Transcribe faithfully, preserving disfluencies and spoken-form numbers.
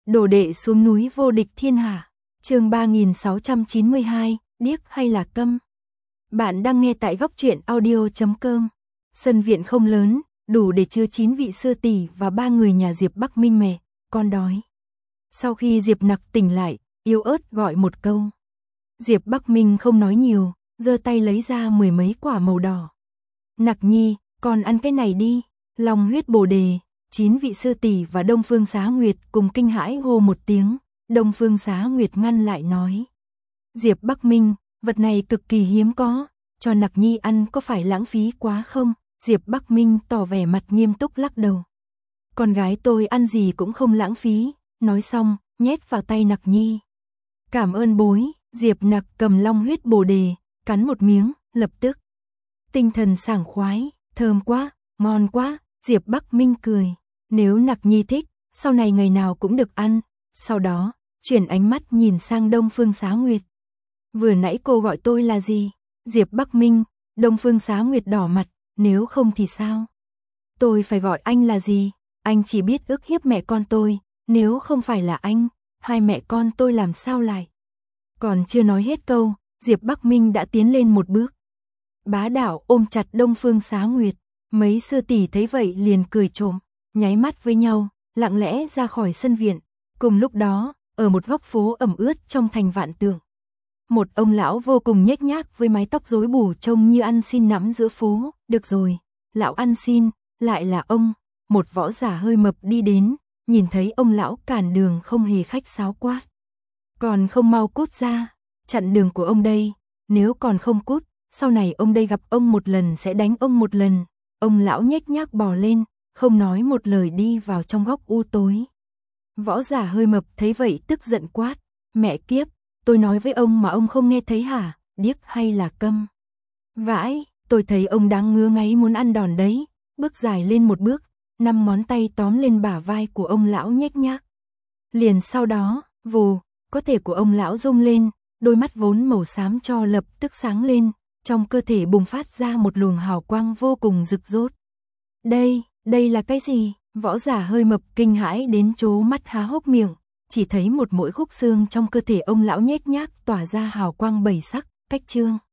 Đồ đệ xuống núi vô địch thiên hạ. Chương ba nghìn sáu trăm chín mươi hai, điếc hay là câm. Bạn đang nghe tại góc truyện audio chấm com. Sân viện không lớn, đủ để chứa chín vị sư tỷ và ba người nhà Diệp Bắc Minh mẹ, con đói. Sau khi Diệp Nặc tỉnh lại, yếu ớt gọi một câu. Diệp Bắc Minh không nói nhiều, giơ tay lấy ra mười mấy quả màu đỏ. Nặc nhi, con ăn cái này đi. Long huyết bồ đề, chín vị sư tỷ và Đông Phương Xá Nguyệt cùng kinh hãi hô một tiếng. Đông Phương Xá Nguyệt ngăn lại nói. Diệp Bắc Minh, vật này cực kỳ hiếm có, cho Nặc nhi ăn có phải lãng phí quá không? Diệp Bắc Minh tỏ vẻ mặt nghiêm túc lắc đầu. Con gái tôi ăn gì cũng không lãng phí, nói xong, nhét vào tay Nặc nhi. Cảm ơn bối, Diệp Nặc cầm long huyết bồ đề, cắn một miếng, lập tức. Tinh thần sảng khoái, thơm quá, ngon quá, Diệp Bắc Minh cười. Nếu Nặc nhi thích, sau này ngày nào cũng được ăn. Sau đó, chuyển ánh mắt nhìn sang Đông Phương Xá Nguyệt. Vừa nãy cô gọi tôi là gì? Diệp Bắc Minh, Đông Phương Xá Nguyệt đỏ mặt, nếu không thì sao? Tôi phải gọi anh là gì? Anh chỉ biết ức hiếp mẹ con tôi, nếu không phải là anh, hai mẹ con tôi làm sao lại? Còn chưa nói hết câu, Diệp Bắc Minh đã tiến lên một bước. Bá đạo ôm chặt Đông Phương Xá Nguyệt, mấy sư tỷ thấy vậy liền cười trộm, nháy mắt với nhau, lặng lẽ ra khỏi sân viện. Cùng lúc đó, ở một góc phố ẩm ướt trong thành Vạn Tượng, một ông lão vô cùng nhếch nhác với mái tóc rối bù trông như ăn xin nắm giữa phố. Được rồi, lão ăn xin, lại là ông. Một võ giả hơi mập đi đến, nhìn thấy ông lão cản đường không hề khách sáo quát. Còn không mau cút ra, chặn đường của ông đây, nếu còn không cút, sau này ông đây gặp ông một lần sẽ đánh ông một lần. Ông lão nhếch nhác bò lên, không nói một lời đi vào trong góc u tối. Võ giả hơi mập thấy vậy tức giận quát, mẹ kiếp, tôi nói với ông mà ông không nghe thấy hả, điếc hay là câm? Vãi, tôi thấy ông đang ngứa ngáy muốn ăn đòn đấy, bước dài lên một bước, năm ngón tay tóm lên bả vai của ông lão nhếch nhác. Liền sau đó, vù, có thể của ông lão rung lên, đôi mắt vốn màu xám cho lập tức sáng lên, trong cơ thể bùng phát ra một luồng hào quang vô cùng rực rỡ. Đây, đây là cái gì? Võ giả hơi mập kinh hãi đến trố mắt há hốc miệng, chỉ thấy một mỗi khúc xương trong cơ thể ông lão nhếch nhác tỏa ra hào quang bảy sắc, cách chương.